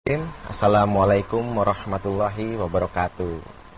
Assalamualaikum warahmatullahi wabarakatuh.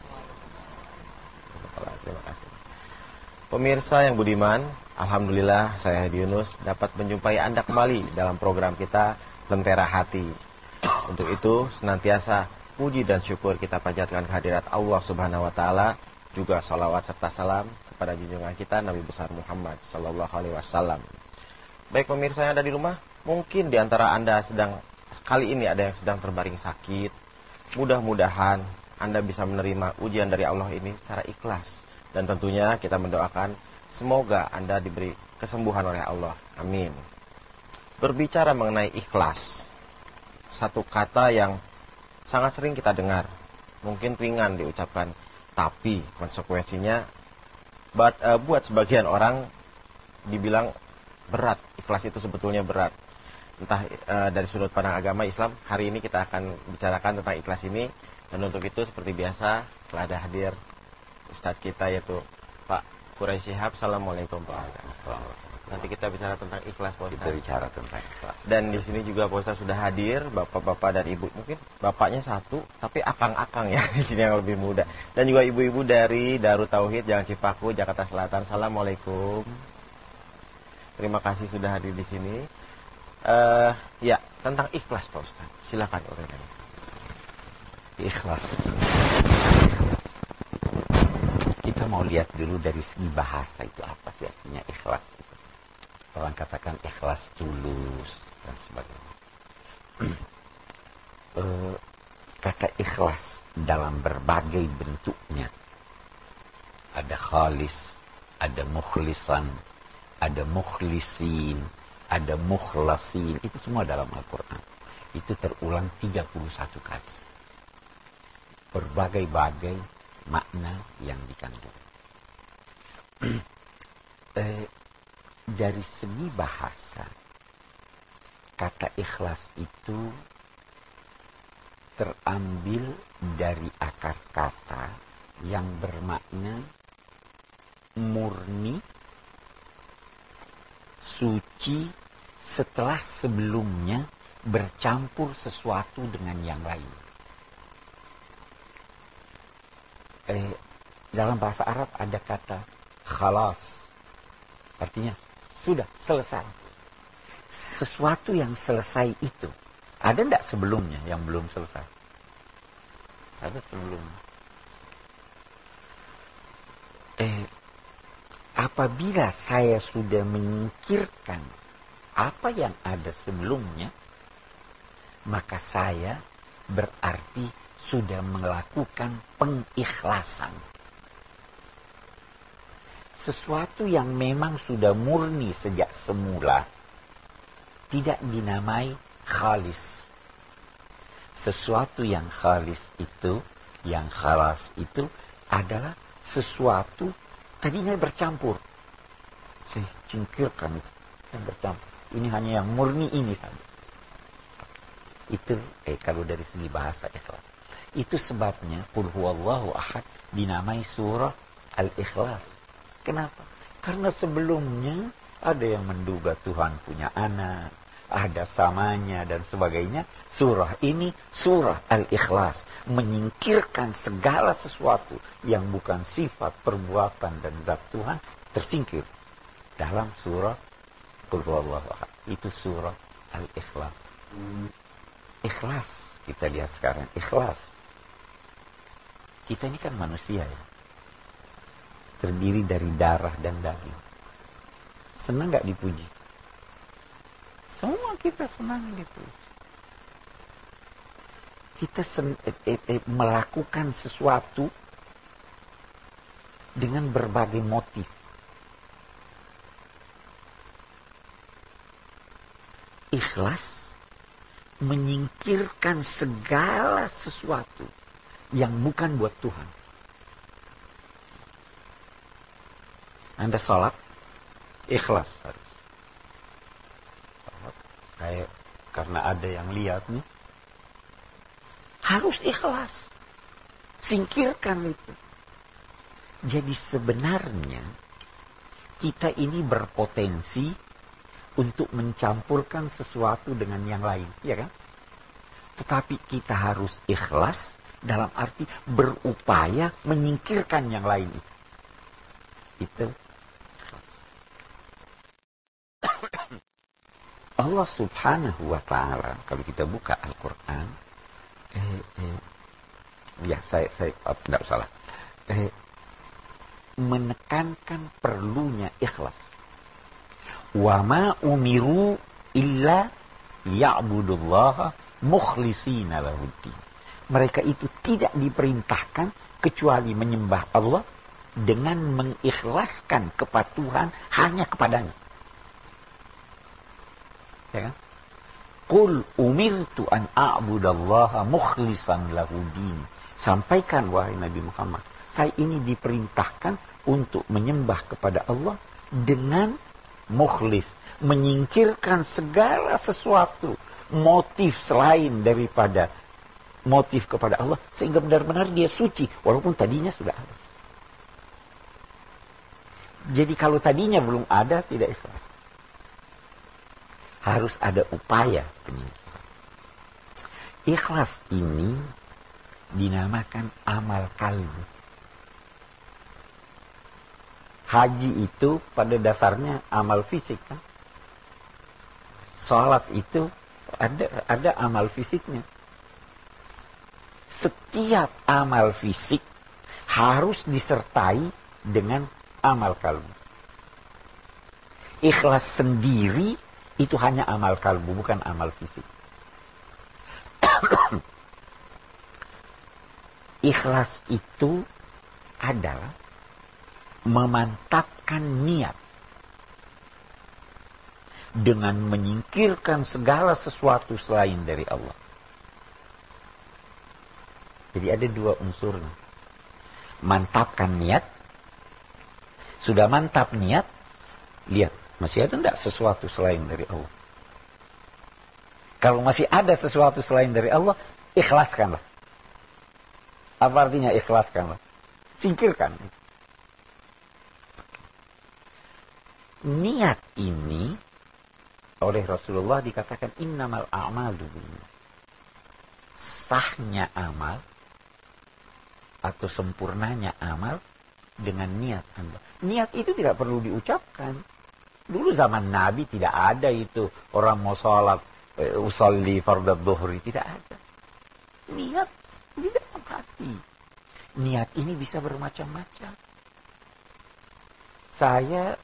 Terima kasih. Pemirsa yang budiman, alhamdulillah saya Hadi Yunus dapat menjumpai Anda kembali dalam program kita Lentera Hati. Untuk itu senantiasa puji dan syukur kita panjatkan kehadirat Allah Subhanahu wa taala, juga salawat serta salam kepada junjungan kita Nabi besar Muhammad sallallahu alaihi wasallam. Baik pemirsa yang ada di rumah, mungkin di antara Anda kali ini ada yang sedang terbaring sakit. Mudah-mudahan Anda bisa menerima ujian dari Allah ini secara ikhlas. Dan tentunya kita mendoakan semoga Anda diberi kesembuhan oleh Allah. Amin. Berbicara mengenai ikhlas, satu kata yang sangat sering kita dengar. Mungkin ringan diucapkan, tapi konsekuensinya buat sebagian orang dibilang berat. Ikhlas itu sebetulnya berat. Entah dari sudut pandang agama Islam, hari ini kita akan bicarakan tentang ikhlas ini. Dan untuk itu seperti biasa telah ada hadir Ustadz kita, yaitu Pak Quraisy Shihab. Assalamualaikum Pak Ustadz. Nanti kita bicara tentang ikhlas Pak Ustadz. Kita bicara tentang ikhlas. Dan di sini juga Pak Ustadz sudah hadir, bapak-bapak dan ibu. Mungkin bapaknya satu, tapi akang-akang ya di sini yang lebih muda. Dan juga ibu-ibu dari Darut Tauhid Jalan Cipaku, Jakarta Selatan. Assalamualaikum. Terima kasih sudah hadir di sini. Ya, tentang ikhlas Pak Ustaz. Silakan uraikan. Ikhlas. Kita mau lihat dulu dari segi bahasa itu apa sih artinya ikhlas itu. Orang katakan ikhlas tulus dan sebagainya. Kata ikhlas dalam berbagai bentuknya. Ada khalis, ada mukhlisan, ada mukhlisin, ada mukhlasin, itu semua dalam Al-Quran. Itu terulang 31 kali. Berbagai-bagai makna yang dikandung. Dari segi bahasa, kata ikhlas itu terambil dari akar kata yang bermakna murni, suci, setelah sebelumnya bercampur sesuatu dengan yang lain. Dalam bahasa Arab ada kata khalas. Artinya sudah selesai. Sesuatu yang selesai itu. Ada enggak sebelumnya yang belum selesai? Ada sebelumnya. Apabila saya sudah menyingkirkan apa yang ada sebelumnya, maka saya berarti sudah melakukan pengikhlasan. Sesuatu yang memang sudah murni sejak semula tidak dinamai khalis. Sesuatu yang khalis itu, yang khalas itu adalah sesuatu tadinya bercampur. Saya singkirkan itu, yang bercampur. Ini hanya yang murni ini saja. Itu kalau dari segi bahasa ikhlas. Itu sebabnya Qul huwallahu ahad dinamai surah Al-Ikhlas. Kenapa? Karena sebelumnya ada yang menduga Tuhan punya anak, ada samanya dan sebagainya. Surah ini surah Al-Ikhlas, menyingkirkan segala sesuatu yang bukan sifat, perbuatan dan zat Tuhan tersingkir dalam surah Qul huwallahu ahad. Itu surah Al-Ikhlas. Ikhlas, kita lihat sekarang, ikhlas. Kita ini kan manusia ya, terdiri dari darah dan daging. Senang gak dipuji? Semua kita senang dipuji. Kita melakukan sesuatu dengan berbagai motif. Ikhlas menyingkirkan segala sesuatu yang bukan buat Tuhan. Anda sholat, ikhlas harus. Kayak karena ada yang lihat nih, harus ikhlas. Singkirkan itu. Jadi sebenarnya kita ini berpotensi untuk mencampurkan sesuatu dengan yang lain, ya kan? Tetapi kita harus ikhlas dalam arti berupaya menyingkirkan yang lain itu. Itu ikhlas. Allah Subhanahu wa ta'ala, kalau kita buka Al-Quran, saya tidak salah, menekankan perlunya ikhlas. Wa ma umiru illa ya'budullaha mukhlishina lahuddin. Mereka itu tidak diperintahkan kecuali menyembah Allah dengan mengikhlaskan kepatuhan hanya kepadanya. Ya kan? Qul umirtu an a'budallaha mukhlishan lahuddin. Sampaikan wahai Nabi Muhammad, saya ini diperintahkan untuk menyembah kepada Allah dengan mukhlis, menyingkirkan segala sesuatu motif selain daripada motif kepada Allah, sehingga benar-benar dia suci walaupun tadinya sudah ada. Jadi kalau tadinya belum ada, tidak ikhlas. Harus ada upaya penyingkiran. Ikhlas ini dinamakan amal kalbu. Haji itu pada dasarnya amal fisik kan. Salat itu ada amal fisiknya. Setiap amal fisik harus disertai dengan amal kalbu. Ikhlas sendiri itu hanya amal kalbu, bukan amal fisik. Ikhlas itu adalah memantapkan niat dengan menyingkirkan segala sesuatu selain dari Allah. Jadi ada dua unsurnya. Mantapkan niat. Sudah mantap niat, lihat masih ada enggak sesuatu selain dari Allah. Kalau masih ada sesuatu selain dari Allah, ikhlaskanlah. Apa artinya ikhlaskanlah? Singkirkan. Niat ini oleh Rasulullah dikatakan innamal a'malu binniyat. Sahnya amal atau sempurnanya amal dengan niat Anda. Niat itu tidak perlu diucapkan. Dulu zaman Nabi tidak ada itu. Orang mau sholat, usalli fardad dhuhri, tidak ada. Niat di dalam hati. Niat ini bisa bermacam-macam. Saya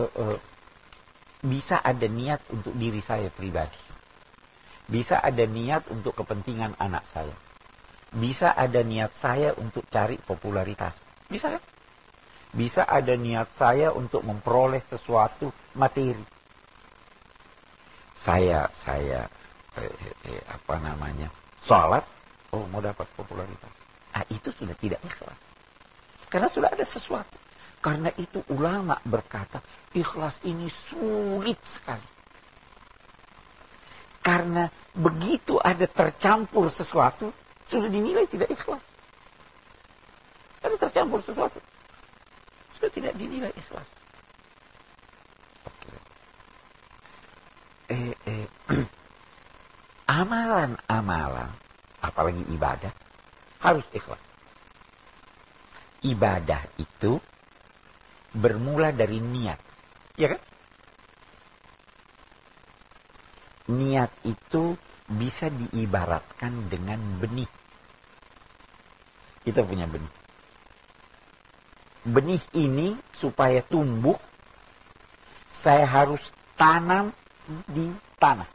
bisa ada niat untuk diri saya pribadi. Bisa ada niat untuk kepentingan anak saya. Bisa ada niat saya untuk cari popularitas. Bisa kan? Bisa ada niat saya untuk memperoleh sesuatu materi. Saya sholat, mau dapat popularitas. Itu sudah tidak ikhlas. Karena sudah ada sesuatu. Karena itu ulama berkata, ikhlas ini sulit sekali. Karena begitu ada tercampur sesuatu, sudah dinilai tidak ikhlas. Ada tercampur sesuatu, sudah tidak dinilai ikhlas. Amalan-amalan, apalagi ibadah, harus ikhlas. Ibadah itu bermula dari niat. Ya kan? Niat itu bisa diibaratkan dengan benih. Kita punya benih. Benih ini supaya tumbuh, saya harus tanam di tanah.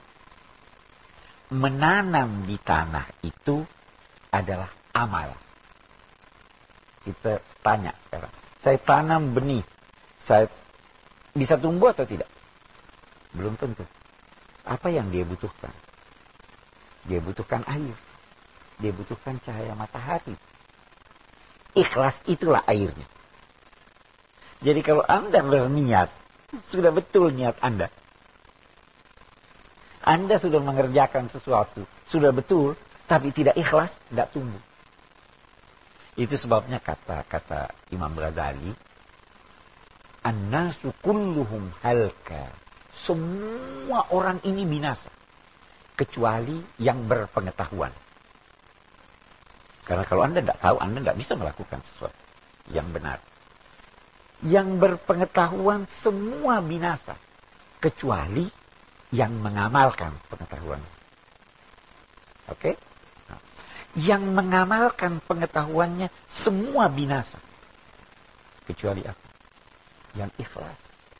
Menanam di tanah itu adalah amal. Kita tanya sekarang. Saya tanam benih, saya bisa tumbuh atau tidak? Belum tentu. Apa yang dia butuhkan? Dia butuhkan air. Dia butuhkan cahaya matahari. Ikhlas itulah airnya. Jadi kalau Anda berniat, sudah betul niat Anda. Anda sudah mengerjakan sesuatu, sudah betul, tapi tidak ikhlas, tidak tumbuh. Itu sebabnya kata Imam Ghazali, an-nasu kulluhum halka. Semua orang ini binasa kecuali yang berpengetahuan. Karena kalau Anda tidak tahu, Anda tidak bisa melakukan sesuatu yang benar. Yang berpengetahuan semua binasa, kecuali yang mengamalkan pengetahuan. Oke? Nah, yang mengamalkan pengetahuannya semua binasa, kecuali apa? Yang ikhlas.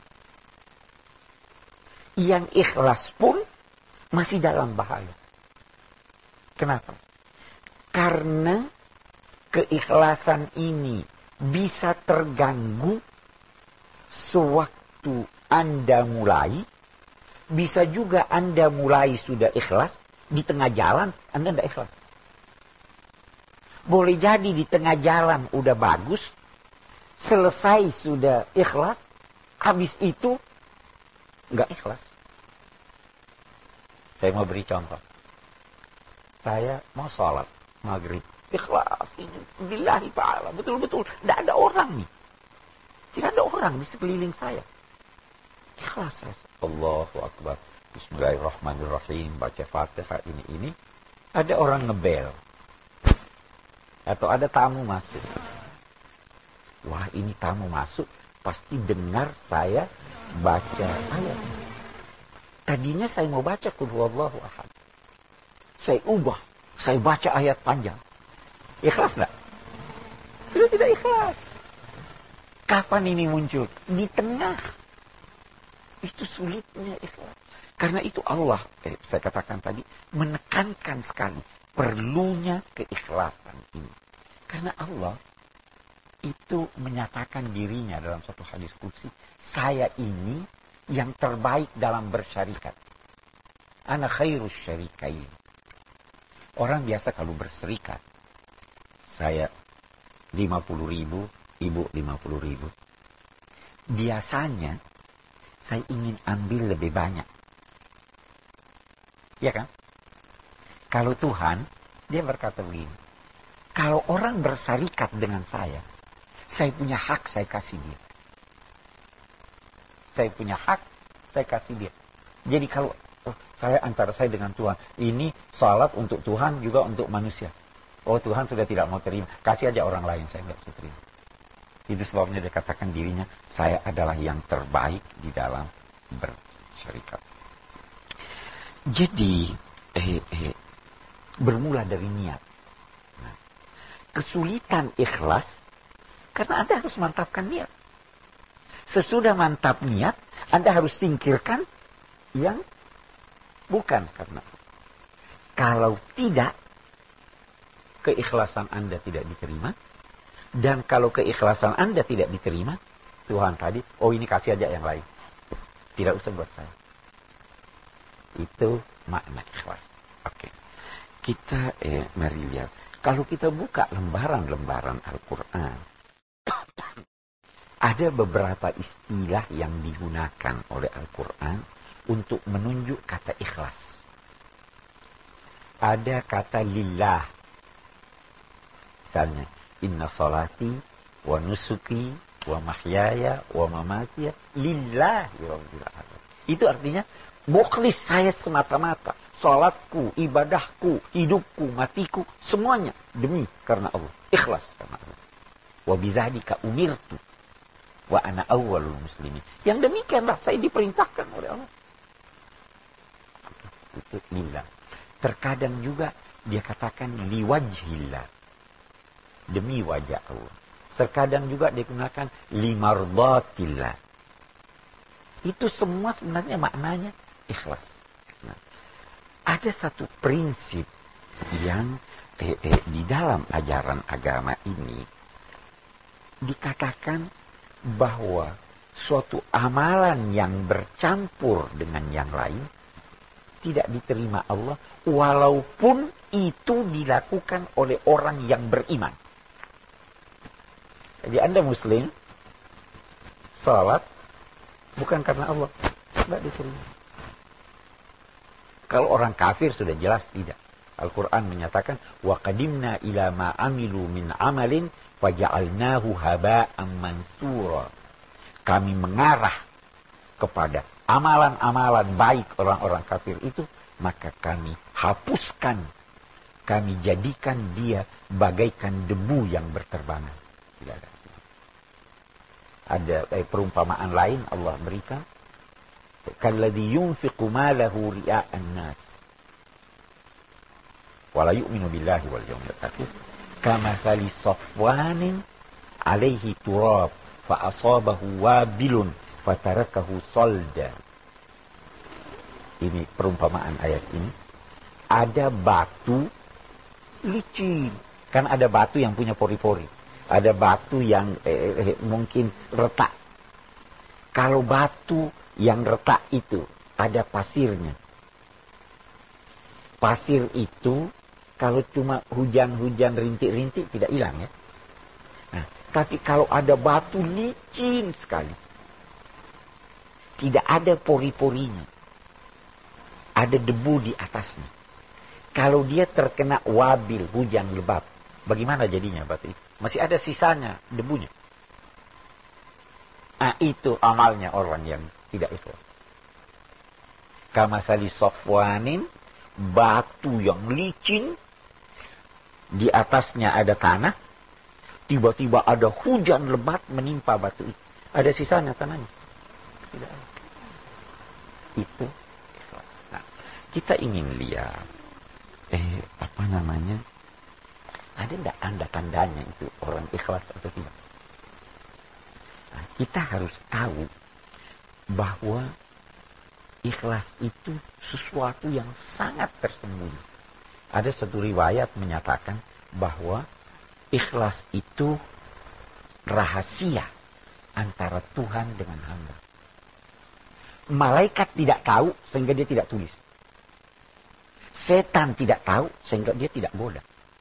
Yang ikhlas pun masih dalam bahaya. Kenapa? Karena keikhlasan ini bisa terganggu sewaktu Anda mulai, bisa juga Anda mulai sudah ikhlas, di tengah jalan Anda tidak ikhlas. Boleh jadi di tengah jalan udah bagus, selesai sudah ikhlas, habis itu nggak ikhlas. Saya mau beri contoh. Saya mau sholat maghrib, ikhlas ini billahi ta'ala, betul-betul tidak ada orang nih, tidak ada orang di sekeliling saya. Ikhlas saya. Allahu Akbar, Bismillahirrahmanirrahim, baca Fatihah ini. Ada orang ngebel atau ada tamu masuk. Wah, ini tamu masuk pasti dengar saya baca ayat. Tadinya saya mau baca Qul huwallahu ahad. Saya ubah, saya baca ayat panjang. Ikhlas enggak? Sudah tidak ikhlas. Kapan ini muncul? Di tengah. Itu sulitnya ikhlas. Karena itu Allah, saya katakan tadi, menekankan sekali perlunya keikhlasan ini. Karena Allah itu menyatakan dirinya dalam satu hadis qudsi, saya ini yang terbaik dalam bersyarikat. Ana khairus syarikain. Orang biasa kalau berserikat, saya 50.000, ibu 50.000. Biasanya saya ingin ambil lebih banyak. Ya kan? Kalau Tuhan, dia berkata begini, kalau orang berserikat dengan saya punya hak, saya kasih dia. Saya punya hak, saya kasih dia. Jadi kalau saya antara saya dengan Tuhan, ini salat untuk Tuhan juga untuk manusia. Oh, Tuhan sudah tidak mau terima, kasih aja orang lain, saya nggak bisa terima. Itu sebabnya dia katakan dirinya, saya adalah yang terbaik di dalam bersyarikat. Jadi bermula dari niat. Nah, kesulitan ikhlas karena Anda harus mantapkan niat. Sesudah mantap niat, Anda harus singkirkan yang bukan karena. Kalau tidak, keikhlasan Anda tidak diterima. Dan kalau keikhlasan Anda tidak diterima, Tuhan tadi, oh ini kasih aja yang lain. Tidak usah buat saya. Itu makna ikhlas. Oke. Kita mari lihat. Kalau kita buka lembaran-lembaran Al-Quran, ada beberapa istilah yang digunakan oleh Al-Quran untuk menunjuk kata ikhlas. Ada kata lillah. Misalnya, inna salati wa nusuki wa mahyaya wa mamatiya lillahi rabbil alamin. Itu artinya mukhlis, saya semata-mata. Salatku, ibadahku, hidupku, matiku, semuanya demi karena Allah. Ikhlas karena Allah. Wa bidzalika umirtu wa ana awwalul muslimin. Yang demikianlah saya diperintahkan oleh Allah. Itu lillah. Terkadang juga dia katakan liwajhillah, demi wajah Allah. Terkadang juga digunakan limardatillah. Itu semua sebenarnya maknanya ikhlas. Nah, ada satu prinsip yang di dalam ajaran agama ini dikatakan bahwa suatu amalan yang bercampur dengan yang lain tidak diterima Allah walaupun itu dilakukan oleh orang yang beriman. Jadi Anda muslim, salat bukan karena Allah, tidak diterima. Kalau orang kafir sudah jelas tidak. Al-Quran menyatakan, وَقَدِمْنَا إِلَى مَا عَمِلُوا مِنْ عَمَلٍ وَجَعَلْنَاهُ هَبَاءً مَنْثُورًا. Kami mengarah kepada amalan-amalan baik orang-orang kafir itu, maka kami hapuskan kami jadikan dia bagaikan debu yang berterbangan. Tidak ada. Ada perumpamaan lain Allah berikan. Kalladzi yunfiqu malahu ria'an nas wa la yu'minu billahi wal yawmil akhir kamathali safwanin alaihi turab fa asabahu wabilun fatarakahu salda. Ini perumpamaan ayat ini. Ada batu licin. Kan ada batu yang punya pori-pori. Ada batu yang mungkin retak. Kalau batu yang retak itu ada pasirnya. Pasir itu kalau cuma hujan-hujan rintik-rintik tidak hilang ya. Nah, tapi kalau ada batu licin sekali. Tidak ada pori-porinya. Ada debu di atasnya. Kalau dia terkena wabil, hujan lebat, bagaimana jadinya batu itu? Masih ada sisanya, debunya. Nah, itu amalnya orang yang tidak ikhlas. Kamasali safwanin, batu yang licin, di atasnya ada tanah, tiba-tiba ada hujan lebat menimpa batu itu. Ada sisanya tanahnya? Tidak ada. Itu ikhlas. Nah, kita ingin lihat, ada enggak tanda-tandanya itu orang ikhlas atau tidak? Nah, kita harus tahu bahwa ikhlas itu sesuatu yang sangat tersembunyi. Ada satu riwayat menyatakan bahwa ikhlas itu rahasia antara Tuhan dengan hamba. Malaikat tidak tahu sehingga dia tidak tulis. Setan tidak tahu sehingga dia tidak goda.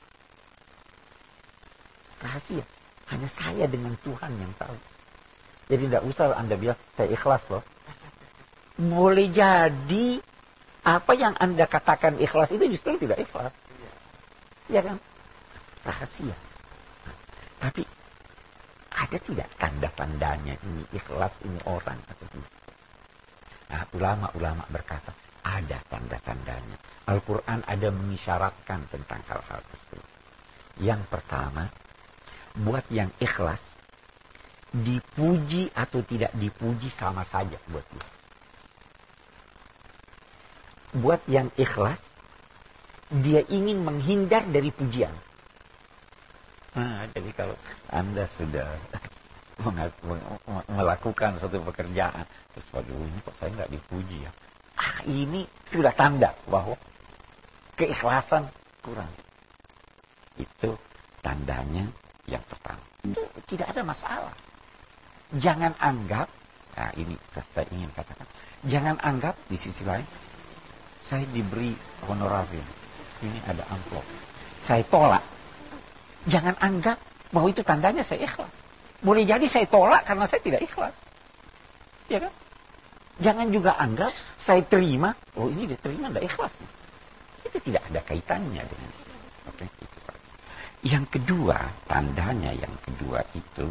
Rahasia. Hanya saya dengan Tuhan yang tahu. Jadi tidak usah Anda bilang, saya ikhlas loh. Boleh jadi apa yang Anda katakan ikhlas itu justru tidak ikhlas. Ya kan? Rahasia. Nah, tapi ada tidak tanda-tandanya ini ikhlas ini orang atau tidak? Nah, ulama-ulama berkata, ada tanda-tandanya. Al-Quran ada mengisyaratkan tentang hal-hal tersebut. Yang pertama, buat yang ikhlas, dipuji atau tidak dipuji sama saja buat dia. Buat yang ikhlas, dia ingin menghindar dari pujian. Nah, jadi kalau Anda sudah melakukan suatu pekerjaan, terus waduh ini kok saya nggak dipuji ya. Ini sudah tanda bahwa keikhlasan kurang. Itu tandanya yang pertama. Itu tidak ada masalah. Jangan anggap, nah ini saya ingin katakan, jangan anggap di sisi lain, saya diberi honorarium, ini ada amplop, saya tolak. Jangan anggap bahwa itu tandanya saya ikhlas. Boleh jadi saya tolak karena saya tidak ikhlas. Ya kan? Jangan juga anggap saya terima, oh ini diterima tidak ikhlas. Itu tidak ada kaitannya dengan itu. Oke, itu saja. Yang kedua, tandanya yang kedua itu,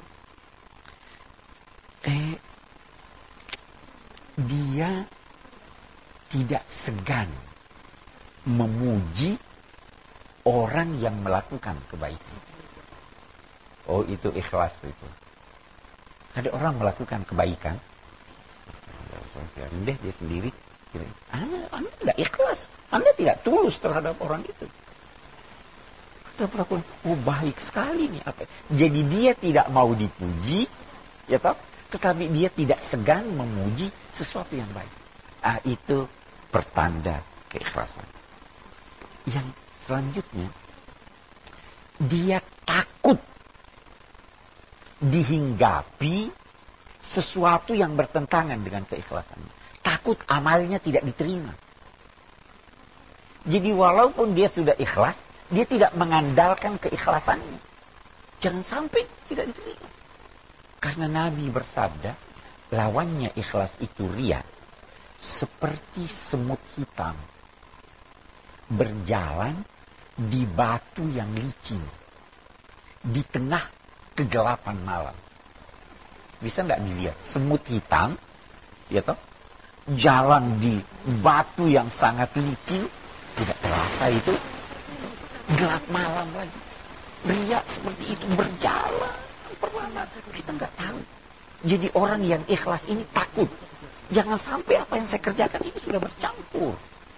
dia tidak segan memuji orang yang melakukan kebaikan. Oh, itu ikhlas itu. Ada orang melakukan kebaikan, rendah dia sendiri. Anda tidak ikhlas. Anda tidak tulus terhadap orang itu. Ada perlakuan, oh baik sekali nih. Apa? Jadi dia tidak mau dipuji, ya toh? Tetapi dia tidak segan memuji sesuatu yang baik. Itu pertanda keikhlasan. Yang selanjutnya, dia takut dihinggapi sesuatu yang bertentangan dengan keikhlasannya. Takut amalnya tidak diterima. Jadi walaupun dia sudah ikhlas, dia tidak mengandalkan keikhlasannya. Jangan sampai tidak diterima. Karena Nabi bersabda, lawannya ikhlas itu riya, seperti semut hitam berjalan di batu yang licin di tengah kegelapan malam. Bisa nggak dilihat semut hitam, ya toh, jalan di batu yang sangat licin, tidak terasa itu gelap malam lagi. Riya seperti itu berjalan perlahan. Kita nggak tahu. Jadi orang yang ikhlas ini takut. Jangan sampai apa yang saya kerjakan ini sudah bercampur.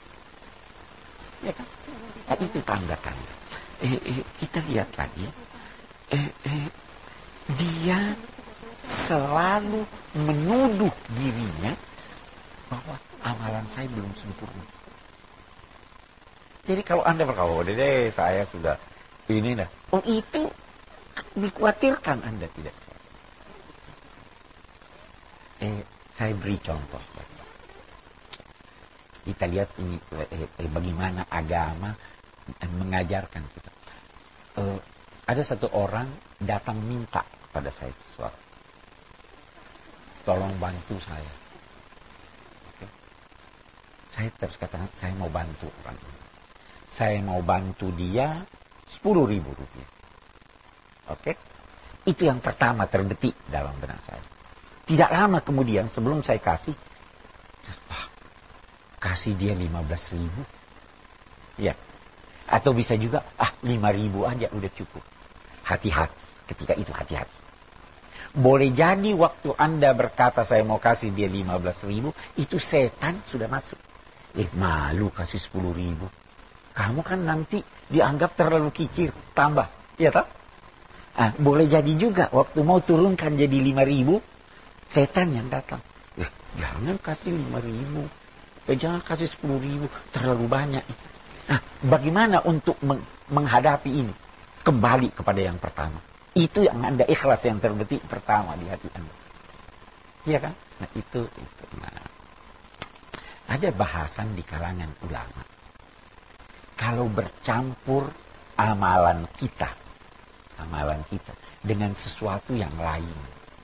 Ya kan? Nah, itu tanda-tanda. Kita lihat lagi. Dia selalu menuduh dirinya bahwa amalan saya belum sempurna. Jadi kalau Anda berkata, deh saya sudah ini dah. Oh itu dikhawatirkan Anda tidak. Saya beri contoh. Kita lihat ini bagaimana agama mengajarkan kita. Ada satu orang datang minta kepada saya sesuatu. Tolong bantu saya. Okay. Saya terus katakan, saya mau bantu orang ini. Saya mau bantu dia 10.000 rupiah. Oke? Itu yang pertama terbetik dalam benak saya. Tidak lama kemudian sebelum saya kasih, kasih dia 15.000. Ya. Atau bisa juga 5.000 aja udah cukup. Hati-hati. Ketika itu hati-hati. Boleh jadi waktu Anda berkata saya mau kasih dia 15.000, itu setan sudah masuk. Malu kasih 10.000. Kamu kan nanti dianggap terlalu kikir, tambah. Ya tak? Boleh jadi juga waktu mau turunkan jadi 5.000, setan yang datang. Jangan kasih 5.000. Jangan kasih 10.000, terlalu banyak. Bagaimana untuk menghadapi ini? Kembali kepada yang pertama. Itu yang Anda ikhlas yang terbetik pertama di hati Anda. Iya kan? Nah itu. Nah, ada bahasan di kalangan ulama. Kalau bercampur amalan kita dengan sesuatu yang lain,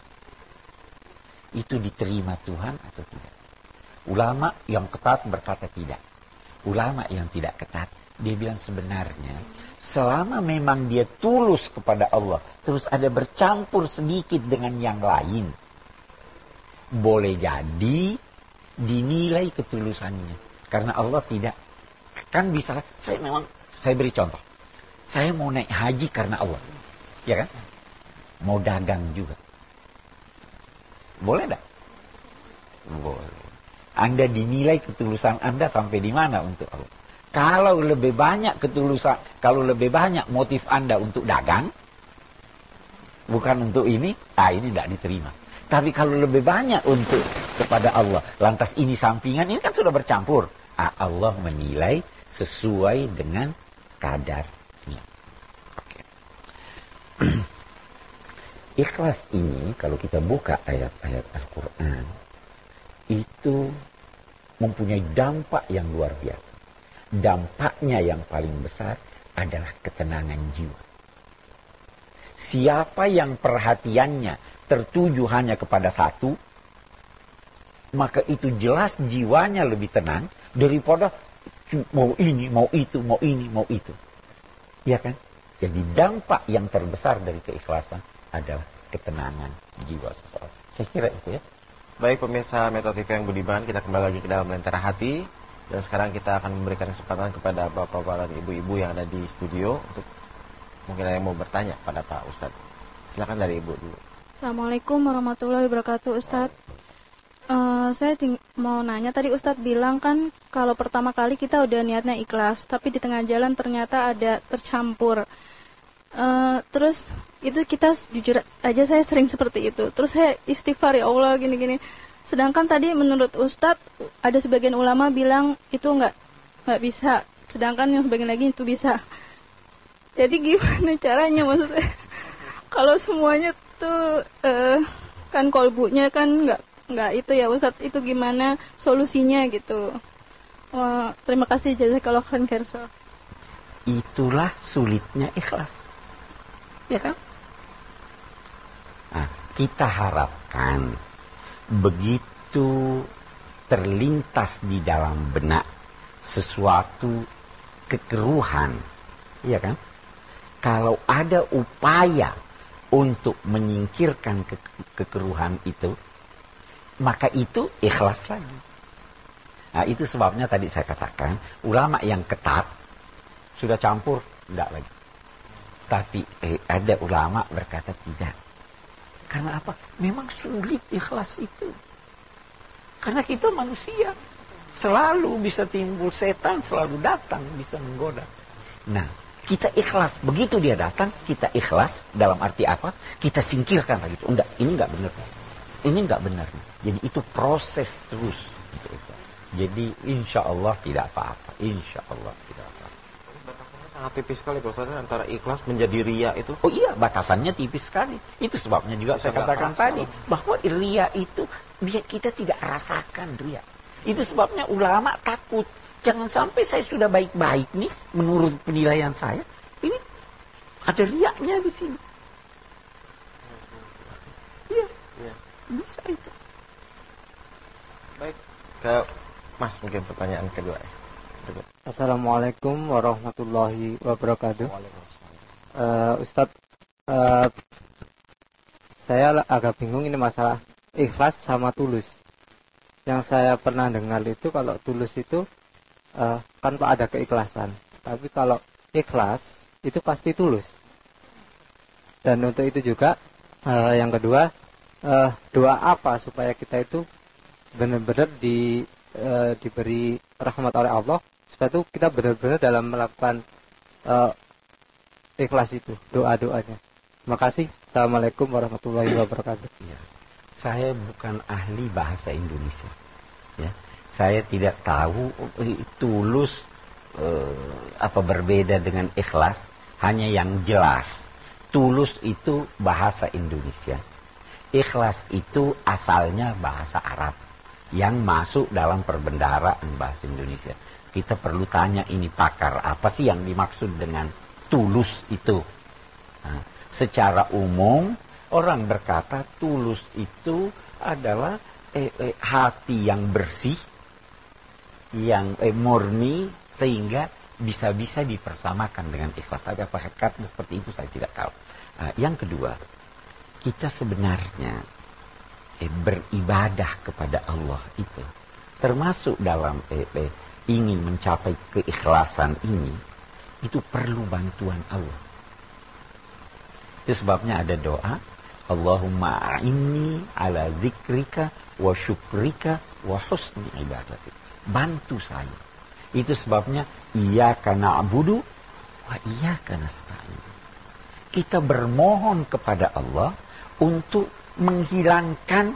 itu diterima Tuhan atau tidak? Ulama yang ketat berkata tidak. Ulama yang tidak ketat, dia bilang sebenarnya selama memang dia tulus kepada Allah, terus ada bercampur sedikit dengan yang lain, boleh jadi dinilai ketulusannya. Karena Allah tidak. Kan bisa, saya beri contoh. Saya mau naik haji karena Allah. Ya kan? Mau dagang juga. Boleh tak? Boleh. Anda dinilai ketulusan Anda sampai di mana untuk Allah. Kalau lebih banyak ketulusan, kalau lebih banyak motif Anda untuk dagang, bukan untuk ini tidak diterima. Tapi kalau lebih banyak untuk kepada Allah, lantas ini sampingan, ini kan sudah bercampur. Allah menilai sesuai dengan kadarnya. Okay. Ikhlas ini, kalau kita buka ayat-ayat Al-Quran, itu mempunyai dampak yang luar biasa. Dampaknya yang paling besar adalah ketenangan jiwa. Siapa yang perhatiannya tertuju hanya kepada satu, maka itu jelas jiwanya lebih tenang daripada mau ini, mau itu, mau ini, mau itu. Ya kan? Jadi dampak yang terbesar dari keikhlasan adalah ketenangan jiwa seseorang. Saya kira itu ya. Baik pemirsa Metro TV yang budiman, kita kembali lagi ke dalam Lentera Hati. Dan sekarang kita akan memberikan kesempatan kepada bapak-bapak dan ibu-ibu yang ada di studio untuk mungkin ada yang mau bertanya pada Pak Ustadz. Silakan dari ibu dulu. Assalamualaikum warahmatullahi wabarakatuh, Ustadz. Saya mau nanya, tadi Ustadz bilang kan kalau pertama kali kita udah niatnya ikhlas, tapi di tengah jalan ternyata ada tercampur. Terus itu kita jujur aja saya sering seperti itu. Terus saya istighfar, ya Allah gini-gini. Sedangkan tadi menurut Ustadz ada sebagian ulama bilang itu nggak bisa. Sedangkan yang sebagian lagi itu bisa. Jadi gimana caranya maksudnya? Kalau semuanya tuh kan kolbunya kan nggak itu ya Ustadz, itu gimana solusinya gitu? Wah, terima kasih jazakallah khairan. Itulah sulitnya ikhlas, ya kan? Nah, kita harapkan begitu terlintas di dalam benak sesuatu kekeruhan, ya kan? Kalau ada upaya untuk menyingkirkan kekeruhan itu, maka itu ikhlas lagi. Nah, itu sebabnya tadi saya katakan, ulama yang ketat sudah campur, Tidak lagi. Tapi ada ulama berkata tidak. Karena apa? Memang sulit ikhlas itu. Karena kita manusia. Selalu bisa timbul setan, selalu datang, bisa menggoda. Nah, kita ikhlas. Begitu dia datang, kita ikhlas. Dalam arti apa? Kita singkirkan lagi. Enggak, ini enggak benar. Ini enggak benar. Jadi itu proses terus. Jadi insya Allah tidak apa-apa. Insya Allah tidak apa-apa. Batasannya sangat tipis sekali Pak Ustaz, antara ikhlas menjadi ria itu. Oh iya, batasannya tipis sekali. Itu sebabnya juga saya katakan tadi. Bahwa ria itu, kita tidak rasakan ria. Itu sebabnya ulama takut. Jangan sampai saya sudah baik-baik nih, menurut penilaian saya, ini ada riaknya di sini. Iya, bisa itu. Baik, ke Mas mungkin pertanyaan kedua. Assalamualaikum warahmatullahi wabarakatuh. Ustadz, saya agak bingung ini masalah ikhlas sama tulus. Yang saya pernah dengar itu kalau tulus itu kan ada keikhlasan, tapi kalau ikhlas itu pasti tulus. Dan untuk itu juga yang kedua, doa apa supaya kita itu benar-benar diberi rahmat oleh Allah, supaya itu kita benar-benar dalam melakukan ikhlas itu, doa-doanya. Terima kasih. Assalamualaikum warahmatullahi wabarakatuh. Ya. Saya bukan ahli bahasa Indonesia. Ya. Saya tidak tahu tulus apa berbeda dengan ikhlas. Hanya yang jelas, tulus itu bahasa Indonesia. Ikhlas itu asalnya bahasa Arab yang masuk dalam perbendaharaan bahasa Indonesia. Kita perlu tanya ini pakar, apa sih yang dimaksud dengan tulus itu? Nah, secara umum orang berkata tulus itu adalah hati yang bersih, yang murni, sehingga bisa-bisa dipersamakan dengan ikhlas. Tapi apakah kata seperti itu saya tidak tahu. Yang kedua, kita sebenarnya beribadah kepada Allah itu termasuk dalam ingin mencapai keikhlasan ini, itu perlu bantuan Allah. Itu sebabnya ada doa, Allahumma a'inni ala zikrika wa syukrika wa husni ibadatik. Bantu saya. Itu sebabnya iyyaka na'budu wa iyyaka nasta'in. Kita bermohon kepada Allah untuk menghilangkan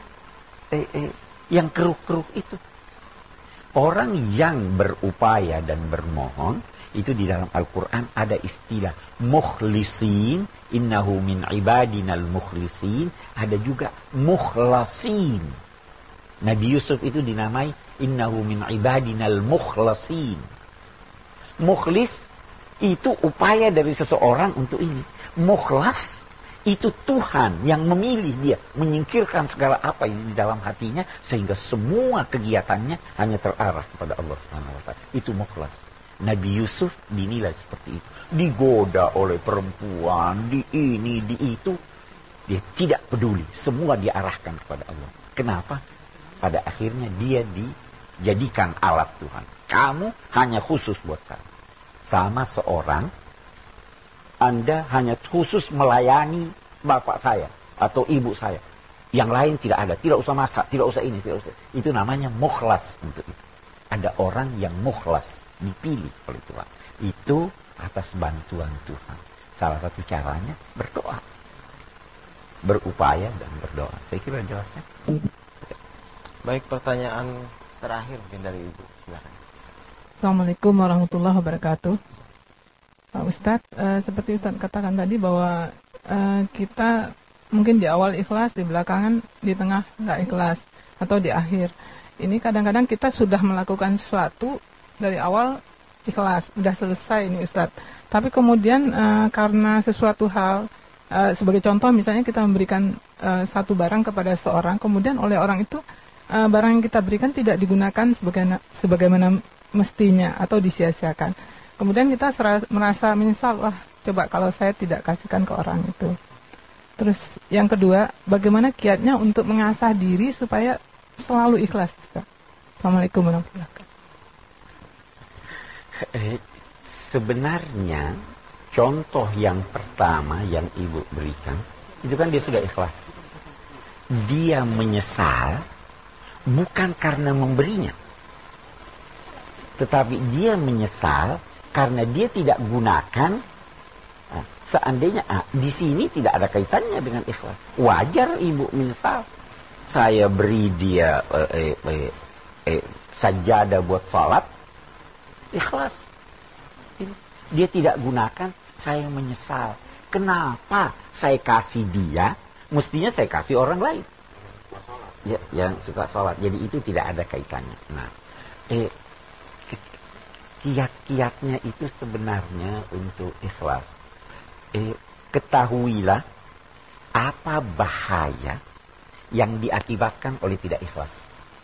yang keruh-keruh itu. Orang yang berupaya dan bermohon, itu di dalam Al-Quran ada istilah mukhlisin, innahu min ibadinal mukhlisin, ada juga mukhlasin. Nabi Yusuf itu dinamai innahu min ibadinal mukhlasin. Mukhlis itu upaya dari seseorang untuk ini. Mukhlas itu Tuhan yang memilih dia, menyingkirkan segala apa yang di dalam hatinya, sehingga semua kegiatannya hanya terarah kepada Allah Subhanahu wa taala. Itu mukhlas. Nabi Yusuf dinilai seperti itu. Digoda oleh perempuan, di ini, di itu. Dia tidak peduli. Semua diarahkan kepada Allah. Kenapa? Pada akhirnya dia dijadikan alat Tuhan. Kamu hanya khusus buat saya. Sama seorang, Anda hanya khusus melayani bapak saya atau ibu saya. Yang lain tidak ada. Tidak usah masak, tidak usah ini, tidak usah. Itu namanya mukhlas untuk itu. Ada orang yang mukhlas, dipilih oleh Tuhan. Itu atas bantuan Tuhan. Salah satu caranya berdoa. Berupaya dan berdoa. Saya kira jelasnya. Baik, pertanyaan terakhir mungkin dari Ibu. Silakan. Assalamualaikum warahmatullahi wabarakatuh. Pak Ustadz, seperti Ustadz katakan tadi bahwa kita mungkin di awal ikhlas, di belakangan, di tengah nggak ikhlas, atau di akhir. Ini kadang-kadang kita sudah melakukan sesuatu dari awal ikhlas, sudah selesai ini Ustadz. Tapi kemudian karena sesuatu hal, sebagai contoh misalnya kita memberikan satu barang kepada seorang, kemudian oleh orang itu barang yang kita berikan tidak digunakan sebagaimana mestinya atau disia-siakan. Kemudian kita merasa menyesal, wah coba kalau saya tidak kasihkan ke orang itu. Terus yang kedua, bagaimana kiatnya untuk mengasah diri supaya selalu ikhlas, Ustaz? Assalamualaikum warahmatullahi wabarakatuh. Sebenarnya contoh yang pertama yang ibu berikan, itu kan dia sudah ikhlas. Dia menyesal bukan karena memberinya, tetapi dia menyesal karena dia tidak gunakan. Seandainya di sini tidak ada kaitannya dengan ikhlas, wajar ibu menyesal. Saya beri dia sajadah buat salat, ikhlas. Dia tidak gunakan, saya menyesal. Kenapa saya kasih dia? Mestinya saya kasih orang lain. Ya, yang suka sholat. Jadi itu tidak ada kaitannya. Nah, kiat-kiatnya itu sebenarnya untuk ikhlas. Ketahuilah apa bahaya yang diakibatkan oleh tidak ikhlas.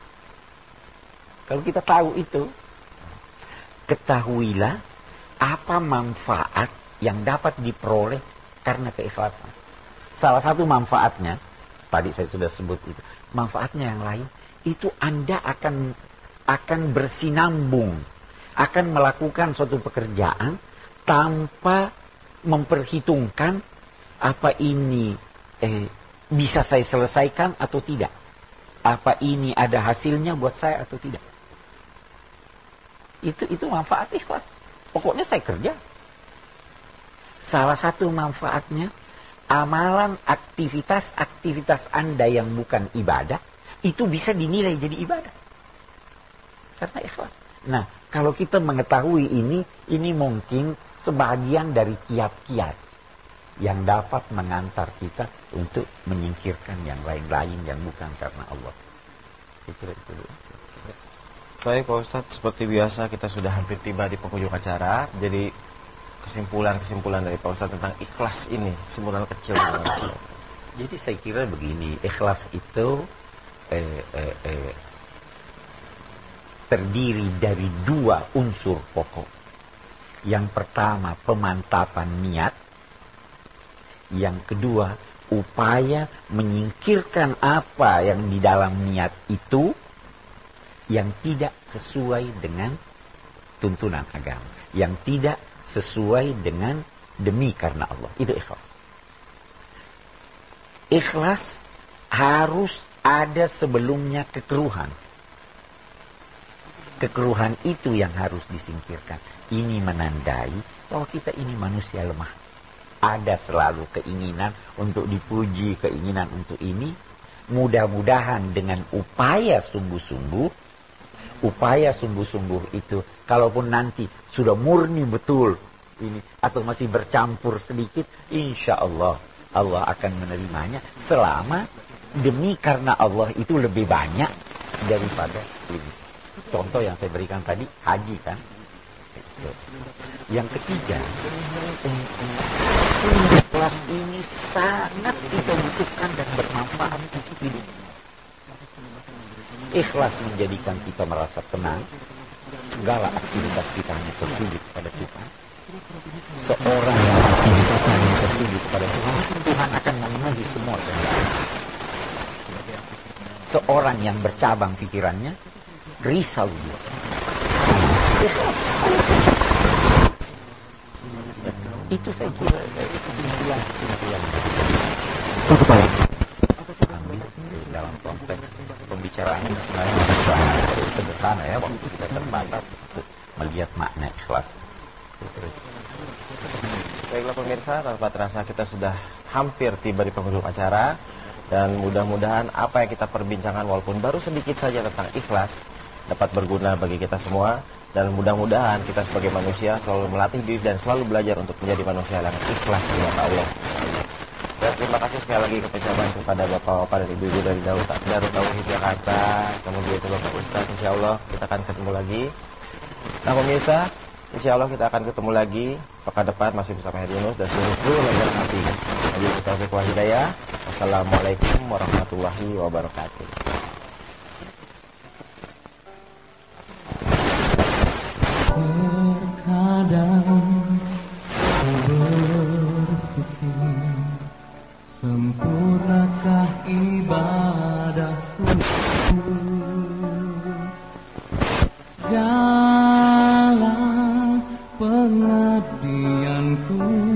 Kalau kita tahu itu, ketahuilah apa manfaat yang dapat diperoleh karena keikhlasan. Salah satu manfaatnya, tadi saya sudah sebut itu, manfaatnya yang lain, itu Anda akan bersinambung, akan melakukan suatu pekerjaan tanpa memperhitungkan apa ini bisa saya selesaikan atau tidak. Apa ini ada hasilnya buat saya atau tidak. Itu manfaat ikhlas. Pokoknya saya kerja. Salah satu manfaatnya, amalan aktivitas Anda yang bukan ibadah, itu bisa dinilai jadi ibadah. Karena ikhlas. Nah, kalau kita mengetahui ini mungkin sebagian dari kiat-kiat yang dapat mengantar kita untuk menyingkirkan yang lain-lain yang bukan karena Allah. Itu. Baik Pak Ustadz, seperti biasa kita sudah hampir tiba di penghujung acara. Jadi kesimpulan dari Pak Ustadz tentang ikhlas ini, kesimpulan kecil. Jadi saya kira begini, ikhlas itu terdiri dari dua unsur pokok. Yang pertama, pemantapan niat. Yang kedua, upaya menyingkirkan apa yang di dalam niat itu yang tidak sesuai dengan tuntunan agama, yang tidak sesuai dengan demi karena Allah. Itu ikhlas. Ikhlas harus ada sebelumnya kekeruhan. Kekeruhan itu yang harus disingkirkan. Ini menandai bahwa kita ini manusia lemah. Ada selalu keinginan untuk dipuji, keinginan untuk ini. Mudah-mudahan dengan upaya sungguh-sungguh itu, kalaupun nanti sudah murni betul ini atau masih bercampur sedikit, insya Allah Allah akan menerimanya selama demi karena Allah itu lebih banyak daripada ini. Contoh yang saya berikan tadi, haji kan. Yang ketiga, ikhlas ini sangat kita butuhkan dan bermanfaat untuk hidup. Ikhlas menjadikan kita merasa tenang. Segala aktivitas kita hanya tertuju kepada Tuhan. Seorang yang aktivitasnya hanya tertuju kepada Tuhan, Tuhan akan memenuhi semua kehendak. Seorang yang bercabang pikirannya, risau dia. Ikhlas. Itu saya kira kesimpulan. Ambil dalam konteks pembicaraan ini sebenarnya sederhana ya, waktu kita terbatas untuk melihat makna ikhlas. Baiklah pemirsa, tanpa terasa kita sudah hampir tiba di penghujung acara. Dan mudah-mudahan apa yang kita perbincangkan walaupun baru sedikit saja tentang ikhlas dapat berguna bagi kita semua. Dan mudah-mudahan kita sebagai manusia selalu melatih diri dan selalu belajar untuk menjadi manusia yang ikhlas di mata Allah. Dan terima kasih sekali lagi kepercayaan kepada Bapak-Bapak dan Ibu-Ibu dari Darut Tauhid Jakarta. Kemudian itu Bapak Ustadz, insya Allah kita akan ketemu lagi. Nah pemirsa, insya Allah kita akan ketemu lagi pekan depan masih bersama Hedi Yunus dan seluruh kru Lentera Hati. Wabillahi taufiq wal hidayah. Wassalamualaikum warahmatullahi wabarakatuh. Terkadang berpikir, sempurnakah ibadahku? Segala pengabdianku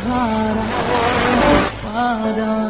berharap pada